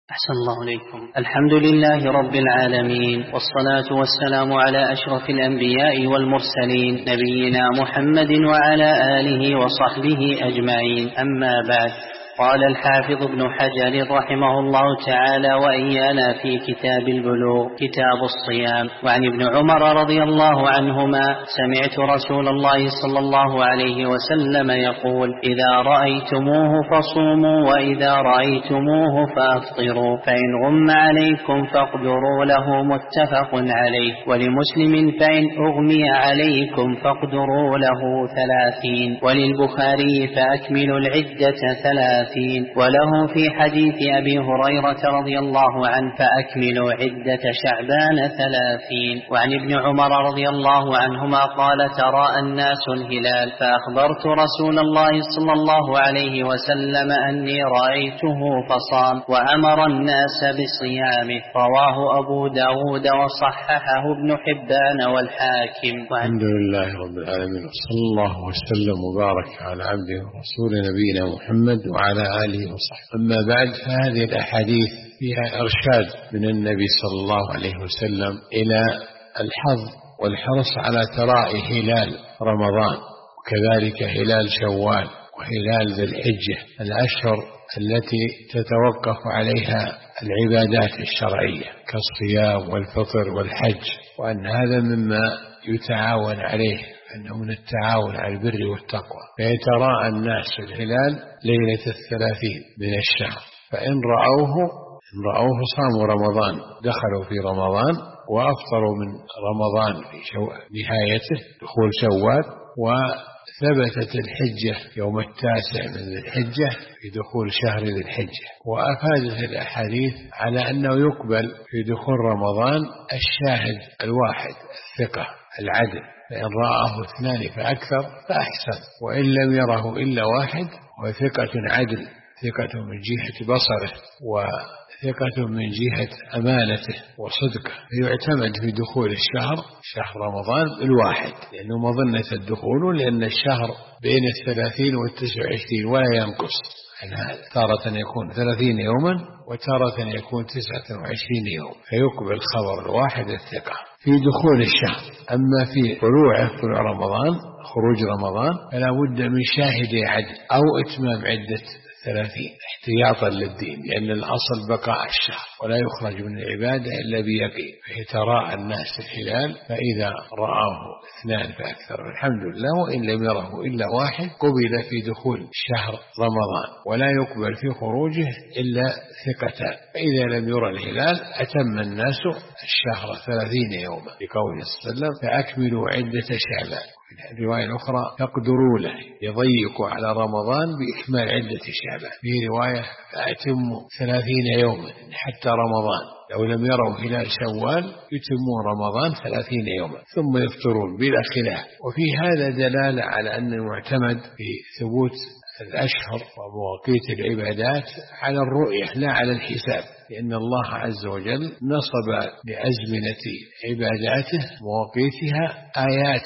أحسن الله إليكم. الحمد لله رب العالمين، والصلاة والسلام على أشرف الأنبياء والمرسلين نبينا محمد وعلى آله وصحبه أجمعين. أما بعد، قال الحافظ ابن حجر رحمه الله تعالى وإيانا في كتاب البلوغ كتاب الصيام: وعن ابن عمر رضي الله عنهما سمعت رسول الله صلى الله عليه وسلم يقول: إذا رأيتموه فصوموا، وإذا رأيتموه فأفطروا، فإن غم عليكم فاقدروا له. متفق عليه. ولمسلم: فإن أغمي عليكم فاقدروا له 30. وللبخاري: فأكملوا العدة 30. وله في حديث أبي هريرة رضي الله عنه: فأكملوا عدة شعبان 30. وعن ابن عمر رضي الله عنهما قال: تراءى الناس الهلال، فأخبرت رسول الله صلى الله عليه وسلم أني رأيته فصام، وأمر الناس بصيامه. رواه أبو داود وصححه ابن حبان والحاكم. الحمد لله رب العالمين، صلى الله وسلم وبارك على عبده ورسول نبينا محمد وعلى آله وصحبه. أما بعد، فهذه الأحاديث فيها إرشاد من النبي صلى الله عليه وسلم إلى الحظ والحرص على تراءي هلال رمضان، وكذلك هلال شوال وهلال ذي الحجة، الأشهر التي تتوقف عليها العبادات الشرعية كالصيام والفطر والحج، وأن هذا مما يتعاون عليه، أنه من التعاون على البر والتقوى. فيتراءى الناس الهلال ليلة 30 من الشهر، فإن رأوه صاموا رمضان، دخلوا في رمضان وأفطروا من رمضان في نهايته دخول شوال، وثبتت الحجة يوم 9 من ذي الحجة في دخول شهر ذي الحجة. وأفادت الأحاديث على أنه يقبل في دخول رمضان الشاهد الواحد الثقة العدل، فإن رآه 2 فأكثر فأحسن، وإن لم يره إلا واحد وثقة عدل، ثقة من جهة بصره وثقة من جهة أمانته وصدقه، فيعتمد في دخول شهر رمضان الواحد، لأنه مظنة الدخول، لأن الشهر بين 30 و29 ولا ينقص عن هذا، تارة يكون 30 يوما وتارة يكون 29 يوم، فيقبل خبر الواحد الثقة في دخول الشهر. أما في طلوع رمضان، خروج رمضان، فلا بد من شاهد عدل أو إتمام عدة 30 احتياطا للدين، لأن الأصل بقاء الشهر ولا يخرج من العبادة إلا بيقين. فيتراءى الناس الهلال، فإذا رآه 2 فأكثر الحمد لله، وإن لم يره إلا واحد قبل في دخول شهر رمضان، ولا يقبل في خروجه إلا ثقتان. فإذا لم يرى الهلال أتم الناس الشهر 30 يوما، لقوله صلى الله عليه وسلم: فأكملوا عدة شعبان. في الرواية الأخرى: فاقدروا له، يضيق على رمضان بإكمال عدة شعبان. في رواية: فأتموا 30 يوما حتى رمضان، لو لم يروا هلال شوال يتمون رمضان 30 يوما ثم يفطرون بلا خلاف. وفي هذا دلالة على أن المعتمد في ثبوت الأشهر ومواقيت العبادات على الرؤية لا على الحساب، لأن الله عز وجل نصب لأزمنة عباداته مواقيتها آيات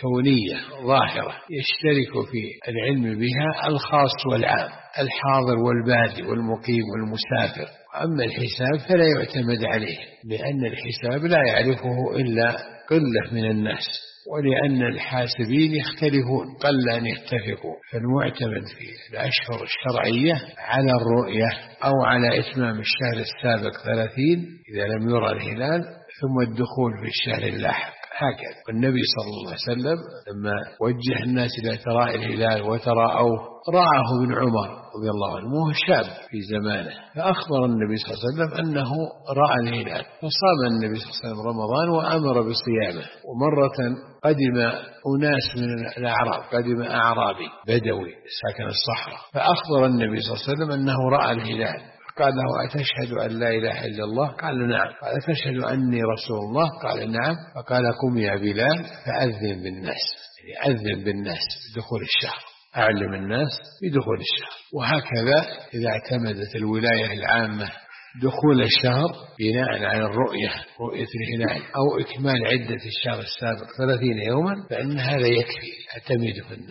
كونية ظاهرة يشترك في العلم بها الخاص والعام، الحاضر والبادئ والمقيم والمسافر. أما الحساب فلا يعتمد عليه، لأن الحساب لا يعرفه إلا قلة من الناس، ولأن الحاسبين يختلفون قل أن يتفقوا. فالمعتمد في الأشهر الشرعية على الرؤية أو على إتمام الشهر السابق 30 إذا لم يرى الهلال، ثم الدخول في الشهر اللاحق هكذا. والنبي صلى الله عليه وسلم لما وجه الناس إلى تراءي الهلال وتراءوه، رآه ابن عمر رضي الله عنه وهو شاب في زمانه، فأخبر النبي صلى الله عليه وسلم أنه رأى الهلال، فصام النبي صلى الله عليه وسلم رمضان وأمر بصيامه. ومرة قدم أناس من الأعراب، قدم أعرابي بدوي ساكن الصحراء، فأخبر النبي صلى الله عليه وسلم أنه رأى الهلال، قال له: أتشهد أن لا إله إلا الله؟ قال: نعم. قال: أتشهد أني رسول الله؟ قال: نعم. فقال: قم يا بلال فأذن بالناس، يعني أذن بالناس بدخول الشهر، أعلم الناس بدخول الشهر. وهكذا إذا اعتمدت الولاية العامة دخول الشهر بناء على رؤية الهلال أو إكمال عدة الشهر السابق 30 يوما، فإن هذا يكفي، اعتمد في الناس.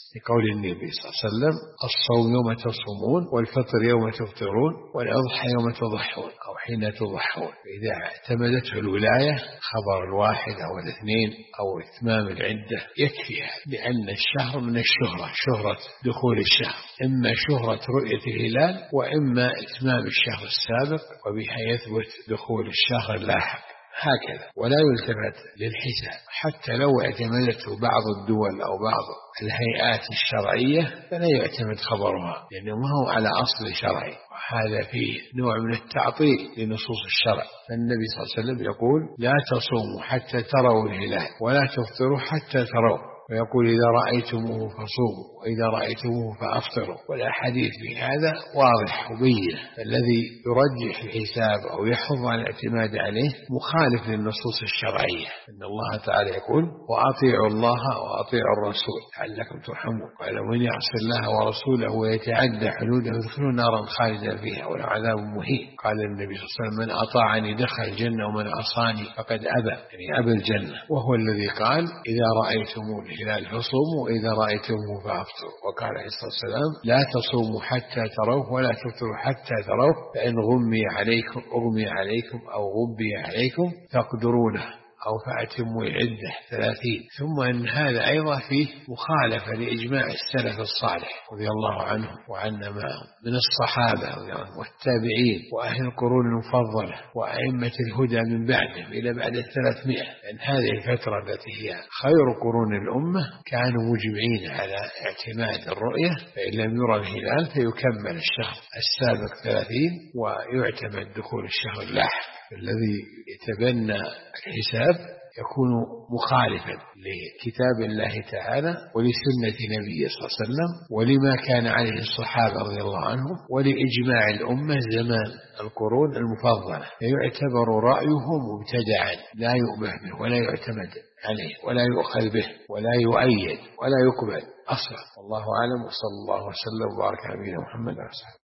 لقول النبي صلى الله عليه وسلم: الصوم يوم تصومون، والفطر يوم تفطرون، والأضحى يوم تضحون أو حين تضحون. إذا اعتمدته الولاية خبر الواحد أو الاثنين أو إتمام العدة يكفي، لأن الشهر من الشهرة، شهرة دخول الشهر، إما شهرة رؤية الهلال وإما إتمام الشهر السابق، وبها يثبت دخول الشهر اللاحق. هكذا، ولا يلتفت للحساب. حتى لو اعتمدته بعض الدول أو بعض الهيئات الشرعية فلا يعتمد خبرها، لأنه ما هو على أصل شرعي، وهذا فيه نوع من التعطيل لنصوص الشرع. فالنبي صلى الله عليه وسلم يقول: لا تصوموا حتى تروا الهلال ولا تفطروا حتى تروا، ويقول: إذا رأيتموه فصوموا وإذا رأيتموه فأفطروا. والأحاديث في هذا واضح وبينة. الذي يرجح الحساب أو يحض على الاعتماد عليه مخالف للنصوص الشرعية. إن الله تعالى يقول: وأطيعوا الله وأطيعوا الرسول لعلكم ترحمون، قال: ومن يعص الله ورسوله ويتعدى حدوده يدخله نارا خالدا فيها وله عذاب مهين. قال النبي صلى الله عليه وسلم: من أطاعني دخل الجنة ومن عصاني فقد أبى، يعني أبى الجنة. وهو الذي قال: إذا رأيتموه الهلال فصوموا وإذا رأيتموه فأفطروا. وقال عليه الصلاة والسلام: لا تصوموا حتى تروه ولا تفطروا حتى تروه، فإن أغمي عليكم أو غبي عليكم تقدرونه أو فأتموا العدة 30. ثم أن هذا أيضا فيه مخالفة لإجماع السلف الصالح رضي الله عنهم وعنا معهم من الصحابة والتابعين وأهل القرون المفضلة وأئمة الهدى من بعدهم إلى بعد 300. لأن هذه الفترة التي هي خير قرون الأمة كانوا مجمعين على اعتماد الرؤية، فإن لم يرى الهلال فيكمل الشهر السابق 30 ويعتمد دخول الشهر اللاحق. الذي يتبنى الحساب يكون مخالفا لكتاب الله تعالى ولسنة نبيه صلى الله عليه وسلم ولما كان عليه الصحابة رضي الله عنهم ولإجماع الأمة زمان القرون المفضلة. يعتبر رأيه مبتدعا لا يؤمن به ولا يعتمد عليه ولا يؤخذ به ولا يؤيد ولا يقبل أصلا. والله أعلم، وصلى الله وسلم وبارك على نبينا محمد.